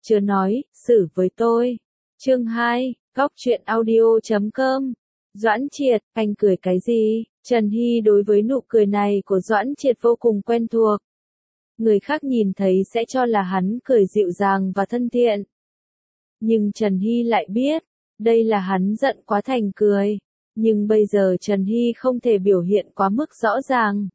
Chớ nói, xử với tôi. Chương 2, Góc truyện audio.com. Doãn Triệt, anh cười cái gì? Trần Hy đối với nụ cười này của Doãn Triệt vô cùng quen thuộc. Người khác nhìn thấy sẽ cho là hắn cười dịu dàng và thân thiện. Nhưng Trần Hy lại biết, đây là hắn giận quá thành cười. Nhưng bây giờ Trần Hy không thể biểu hiện quá mức rõ ràng.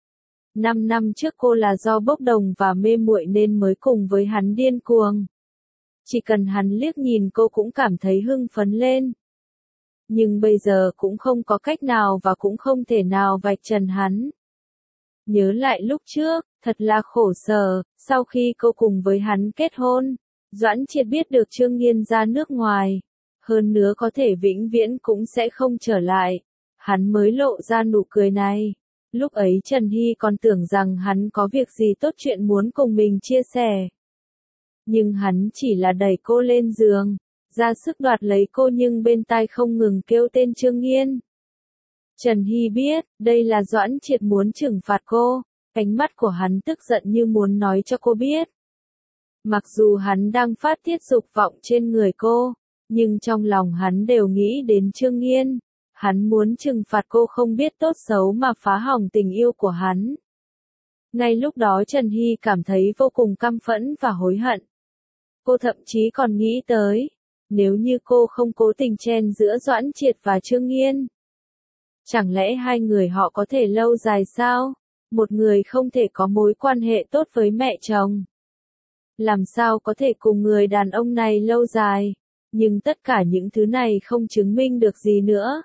5 năm trước cô là do bốc đồng và mê muội nên mới cùng với hắn điên cuồng. Chỉ cần hắn liếc nhìn cô cũng cảm thấy hưng phấn lên. Nhưng bây giờ cũng không có cách nào và cũng không thể nào vạch trần hắn. Nhớ lại lúc trước, thật là khổ sở, sau khi cô cùng với hắn kết hôn, Doãn Triệt biết được Trương Nghiên ra nước ngoài. Hơn nữa có thể vĩnh viễn cũng sẽ không trở lại. Hắn mới lộ ra nụ cười này. Lúc ấy Trần Hy còn tưởng rằng hắn có việc gì tốt chuyện muốn cùng mình chia sẻ. Nhưng hắn chỉ là đẩy cô lên giường, ra sức đoạt lấy cô nhưng bên tai không ngừng kêu tên Trương Nghiên. Trần Hy biết, đây là Doãn Triệt muốn trừng phạt cô, ánh mắt của hắn tức giận như muốn nói cho cô biết. Mặc dù hắn đang phát tiết dục vọng trên người cô, nhưng trong lòng hắn đều nghĩ đến Trương Nghiên. Hắn muốn trừng phạt cô không biết tốt xấu mà phá hỏng tình yêu của hắn. Ngay lúc đó Trần Hy cảm thấy vô cùng căm phẫn và hối hận. Cô thậm chí còn nghĩ tới, nếu như cô không cố tình chen giữa Doãn Triệt và Trương Nghiên. Chẳng lẽ hai người họ có thể lâu dài sao? Một người không thể có mối quan hệ tốt với mẹ chồng. Làm sao có thể cùng người đàn ông này lâu dài? Nhưng tất cả những thứ này không chứng minh được gì nữa.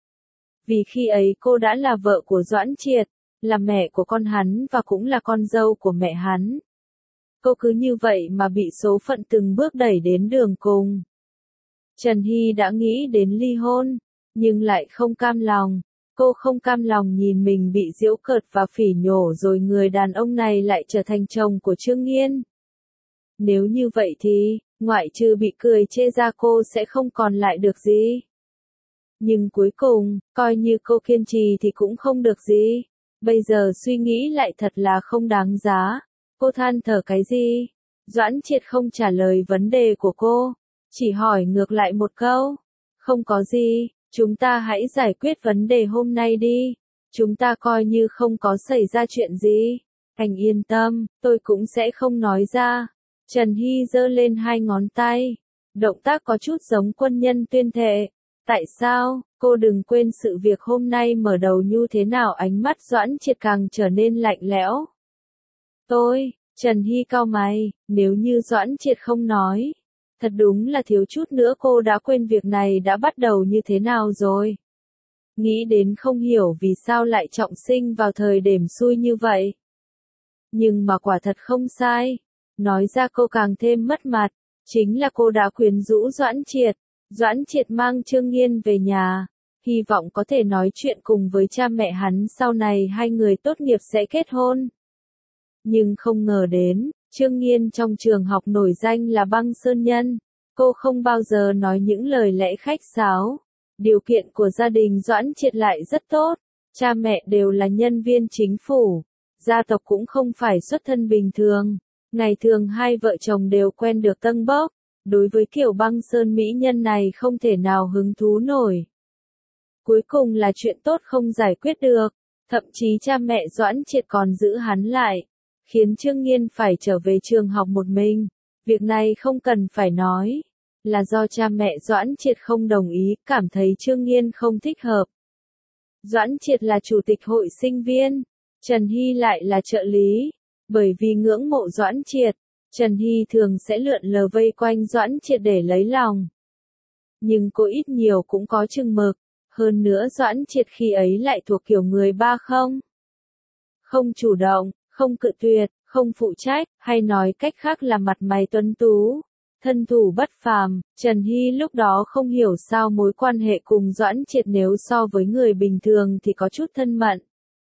Vì khi ấy cô đã là vợ của Doãn Triệt, là mẹ của con hắn và cũng là con dâu của mẹ hắn. Cô cứ như vậy mà bị số phận từng bước đẩy đến đường cùng. Trần Hy đã nghĩ đến ly hôn, nhưng lại không cam lòng. Cô không cam lòng nhìn mình bị giễu cợt và phỉ nhổ rồi người đàn ông này lại trở thành chồng của Trương Nghiên. Nếu như vậy thì, ngoại trừ bị cười chê ra cô sẽ không còn lại được gì. Nhưng cuối cùng, coi như cô kiên trì thì cũng không được gì. Bây giờ suy nghĩ lại thật là không đáng giá. Cô than thở cái gì? Doãn Triệt không trả lời vấn đề của cô, chỉ hỏi ngược lại một câu. Không có gì, chúng ta hãy giải quyết vấn đề hôm nay đi. Chúng ta coi như không có xảy ra chuyện gì. Anh yên tâm, tôi cũng sẽ không nói ra. Trần Hy giơ lên hai ngón tay. Động tác có chút giống quân nhân tuyên thệ. Tại sao? Cô đừng quên sự việc hôm nay mở đầu như thế nào. Ánh mắt Doãn Triệt càng trở nên lạnh lẽo. Trần Hy cau mày, nếu như Doãn Triệt không nói. Thật đúng là thiếu chút nữa cô đã quên việc này đã bắt đầu như thế nào rồi. Nghĩ đến không hiểu vì sao lại trọng sinh vào thời đêm xui như vậy. Nhưng mà quả thật không sai. Nói ra cô càng thêm mất mặt. Chính là cô đã quyến rũ Doãn Triệt. Doãn Triệt mang Trương Nghiên về nhà. Hy vọng có thể nói chuyện cùng với cha mẹ hắn sau này hai người tốt nghiệp sẽ kết hôn. Nhưng không ngờ đến, Trương Nghiên trong trường học nổi danh là băng sơn nhân. Cô không bao giờ nói những lời lẽ khách sáo. Điều kiện của gia đình Doãn Triệt lại rất tốt. Cha mẹ đều là nhân viên chính phủ. Gia tộc cũng không phải xuất thân bình thường. Ngày thường hai vợ chồng đều quen được tâng bốc. Đối với kiểu băng sơn mỹ nhân này không thể nào hứng thú nổi. Cuối cùng là chuyện tốt không giải quyết được. Thậm chí cha mẹ Doãn Triệt còn giữ hắn lại. Khiến Trương Nghiên phải trở về trường học một mình. Việc này không cần phải nói. Là do cha mẹ Doãn Triệt không đồng ý, cảm thấy Trương Nghiên không thích hợp. Doãn Triệt là chủ tịch hội sinh viên. Trần Hy lại là trợ lý. Bởi vì ngưỡng mộ Doãn Triệt, Trần Hy thường sẽ lượn lờ vây quanh Doãn Triệt để lấy lòng. Nhưng cô ít nhiều cũng có chừng mực. Hơn nữa Doãn Triệt khi ấy lại thuộc kiểu người ba không. Không chủ động, không cự tuyệt, không phụ trách, hay nói cách khác là mặt mày tuấn tú, thân thủ bất phàm. Trần Hy lúc đó không hiểu sao mối quan hệ cùng Doãn Triệt nếu so với người bình thường thì có chút thân mật.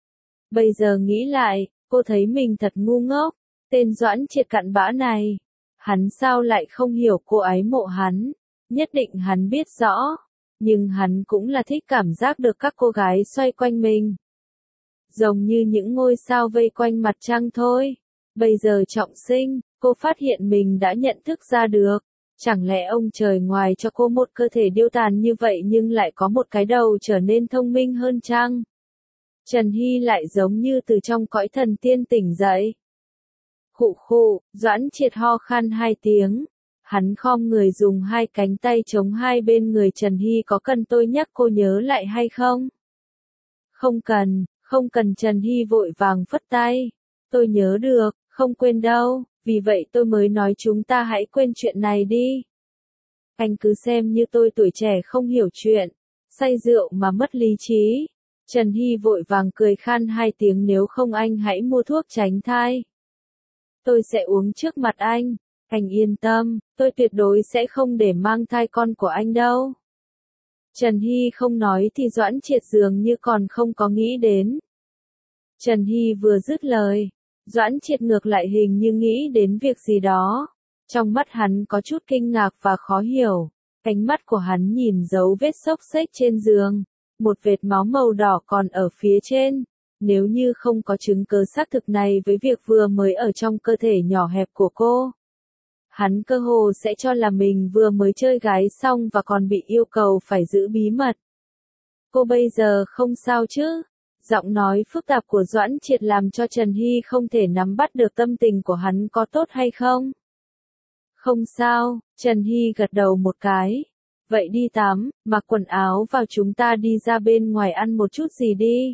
Bây giờ nghĩ lại, cô thấy mình thật ngu ngốc. Tên Doãn Triệt cặn bã này, hắn sao lại không hiểu cô ái mộ hắn? Nhất định hắn biết rõ, nhưng hắn cũng là thích cảm giác được các cô gái xoay quanh mình. Giống như những ngôi sao vây quanh mặt trăng thôi. Bây giờ trọng sinh, Cô phát hiện mình đã nhận thức ra được. Chẳng lẽ ông trời ngoài cho cô một cơ thể điêu tàn như vậy nhưng lại có một cái đầu trở nên thông minh hơn chăng? Trần Hy lại giống như từ trong cõi thần tiên tỉnh dậy. Khụ khụ, Doãn Triệt ho khan 2 tiếng. Hắn khom người dùng 2 cánh tay chống hai bên người Trần Hy, có cần tôi nhắc cô nhớ lại hay không? Không cần Trần Hy vội vàng phất tay. Tôi nhớ được, không quên đâu, vì vậy tôi mới nói chúng ta hãy quên chuyện này đi. Anh cứ xem như tôi tuổi trẻ không hiểu chuyện, say rượu mà mất lý trí. Trần Hy vội vàng cười khan 2 tiếng, nếu không anh hãy mua thuốc tránh thai. Tôi sẽ uống trước mặt anh yên tâm, tôi tuyệt đối sẽ không để mang thai con của anh đâu. Trần Hy không nói thì Doãn Triệt dường như còn không có nghĩ đến. Trần Hy vừa dứt lời, Doãn Triệt ngược lại hình như nghĩ đến việc gì đó. Trong mắt hắn có chút kinh ngạc và khó hiểu. Cánh mắt của hắn nhìn dấu vết xốc xếch trên giường. Một vệt máu màu đỏ còn ở phía trên. Nếu như không có chứng cứ xác thực này với việc vừa mới ở trong cơ thể nhỏ hẹp của cô, hắn cơ hồ sẽ cho là mình vừa mới chơi gái xong và còn bị yêu cầu phải giữ bí mật. Cô bây giờ không sao chứ? Giọng nói phức tạp của Doãn Triệt làm cho Trần Hy không thể nắm bắt được tâm tình của hắn có tốt hay không. Không sao, Trần Hy gật đầu một cái. Vậy đi tắm, mặc quần áo vào, chúng ta đi ra bên ngoài ăn một chút gì đi.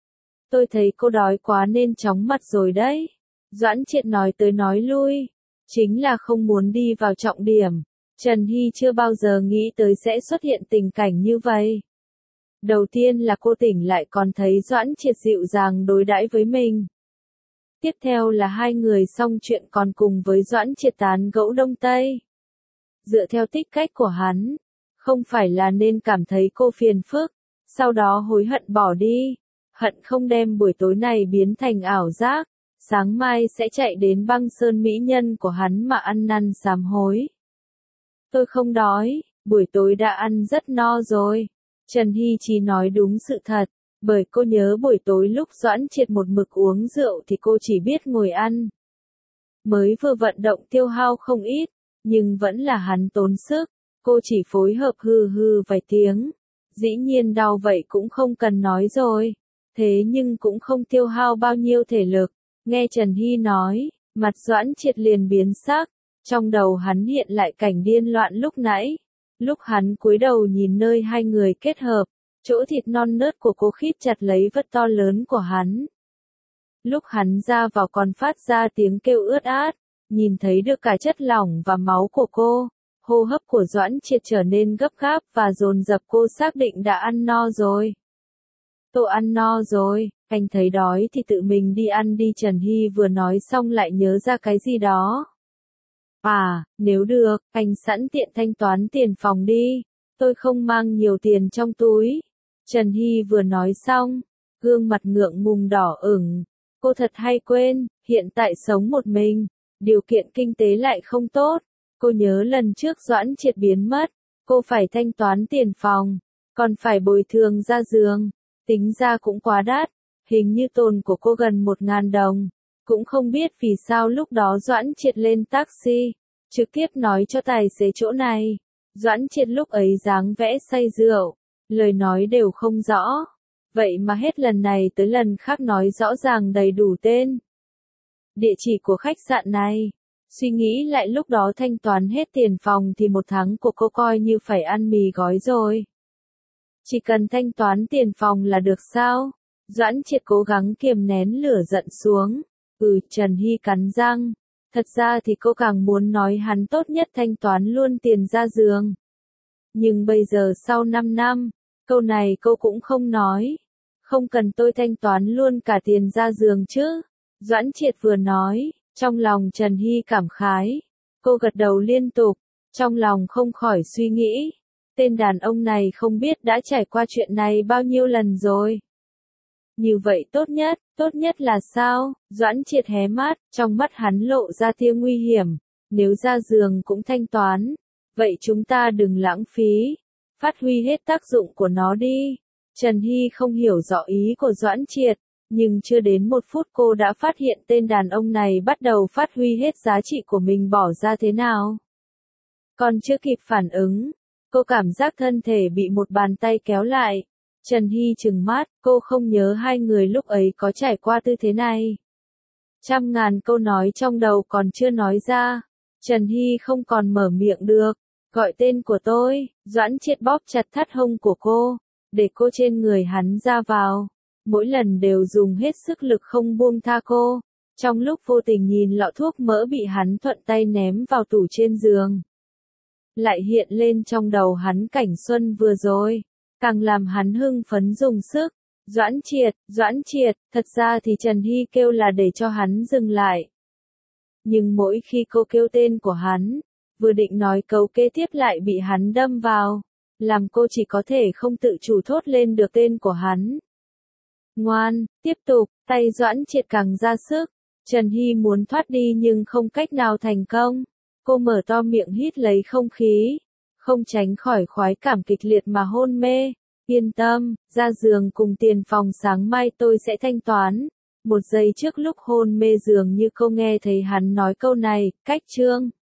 Tôi thấy cô đói quá nên chóng mặt rồi đấy. Doãn Triệt nói tới nói lui. Chính là không muốn đi vào trọng điểm. Trần Hy chưa bao giờ nghĩ tới sẽ xuất hiện tình cảnh như vậy. Đầu tiên là cô tỉnh lại còn thấy Doãn Triệt dịu dàng đối đãi với mình. Tiếp theo là hai người xong chuyện còn cùng với Doãn Triệt tán gẫu Đông Tây. Dựa theo tích cách của hắn, không phải là nên cảm thấy cô phiền phức, sau đó hối hận bỏ đi, hận không đem buổi tối này biến thành ảo giác, sáng mai sẽ chạy đến Băng Sơn mỹ nhân của hắn mà ăn năn sám hối. Tôi không đói, buổi tối đã ăn rất no rồi. Trần Hy chỉ nói đúng sự thật, bởi cô nhớ buổi tối lúc Doãn Triệt một mực uống rượu thì cô chỉ biết ngồi ăn. Mới vừa vận động tiêu hao không ít, nhưng vẫn là hắn tốn sức, cô chỉ phối hợp hừ hừ vài tiếng. Dĩ nhiên đau vậy cũng không cần nói rồi, thế nhưng cũng không tiêu hao bao nhiêu thể lực. Nghe Trần Hy nói, mặt Doãn Triệt liền biến sắc, trong đầu hắn hiện lại cảnh điên loạn lúc nãy. Lúc hắn cúi đầu nhìn nơi hai người kết hợp, chỗ thịt non nớt của cô khít chặt lấy vất to lớn của hắn. Lúc hắn ra vào còn phát ra tiếng kêu ướt át, nhìn thấy được cả chất lỏng và máu của cô, hô hấp của Doãn Triệt trở nên gấp gáp và dồn dập, cô xác định đã ăn no rồi. Tôi ăn no rồi, anh thấy đói thì tự mình đi ăn đi. Trần Hy vừa nói xong lại nhớ ra cái gì đó. À, nếu được, anh sẵn tiện thanh toán tiền phòng đi, tôi không mang nhiều tiền trong túi. Trần Hy vừa nói xong, gương mặt ngượng ngùng đỏ ửng. Cô thật hay quên, hiện tại sống một mình, điều kiện kinh tế lại không tốt. Cô nhớ lần trước Doãn Triệt biến mất, cô phải thanh toán tiền phòng, còn phải bồi thường ra giường, tính ra cũng quá đắt, hình như tồn của cô gần 1.000 đồng. Cũng không biết vì sao lúc đó Doãn Triệt lên taxi, trực tiếp nói cho tài xế chỗ này. Doãn Triệt lúc ấy dáng vẻ say rượu, lời nói đều không rõ. Vậy mà hết lần này tới lần khác nói rõ ràng đầy đủ tên, địa chỉ của khách sạn này. Suy nghĩ lại lúc đó thanh toán hết tiền phòng thì một tháng của cô coi như phải ăn mì gói rồi. Chỉ cần thanh toán tiền phòng là được sao? Doãn Triệt cố gắng kiềm nén lửa giận xuống. Trần Hy cắn răng. Thật ra thì cô càng muốn nói hắn tốt nhất thanh toán luôn tiền ra giường. Nhưng bây giờ sau 5 năm, câu này cô cũng không nói. Không cần tôi thanh toán luôn cả tiền ra giường chứ? Doãn Triệt vừa nói, trong lòng Trần Hy cảm khái. Cô gật đầu liên tục, trong lòng không khỏi suy nghĩ. Tên đàn ông này không biết đã trải qua chuyện này bao nhiêu lần rồi. Như vậy tốt nhất là sao? Doãn Triệt hé mắt, trong mắt hắn lộ ra tia nguy hiểm. Nếu ra giường cũng thanh toán, vậy chúng ta đừng lãng phí, phát huy hết tác dụng của nó đi. Trần Hy không hiểu rõ ý của Doãn Triệt, Nhưng chưa đến 1 phút cô đã phát hiện tên đàn ông này bắt đầu phát huy hết giá trị của mình bỏ ra thế nào. Còn chưa kịp phản ứng, cô cảm giác thân thể bị một bàn tay kéo lại. Trần Hy trừng mắt, cô không nhớ hai người lúc ấy có trải qua tư thế này. Trăm ngàn câu nói trong đầu còn chưa nói ra. Trần Hy không còn mở miệng được. Gọi tên của tôi, Doãn Triệt bóp chặt thắt hông của cô, để cô trên người hắn ra vào. Mỗi lần đều dùng hết sức lực không buông tha cô. Trong lúc vô tình nhìn lọ thuốc mỡ bị hắn thuận tay ném vào tủ trên giường. Lại hiện lên trong đầu hắn cảnh xuân vừa rồi. Càng làm hắn hưng phấn dùng sức. Doãn Triệt, thật ra thì Trần Hy kêu là để cho hắn dừng lại. Nhưng mỗi khi cô kêu tên của hắn, vừa định nói câu kế tiếp lại bị hắn đâm vào, làm cô chỉ có thể không tự chủ thốt lên được tên của hắn. Ngoan, tiếp tục, tay Doãn Triệt càng ra sức. Trần Hy muốn thoát đi nhưng không cách nào thành công. Cô mở to miệng hít lấy không khí, không tránh khỏi khoái cảm kịch liệt mà hôn mê. Yên tâm, ra giường cùng tiền phòng sáng mai tôi sẽ thanh toán. Một giây trước lúc hôn mê dường như cô nghe thấy hắn nói câu này, cách chương.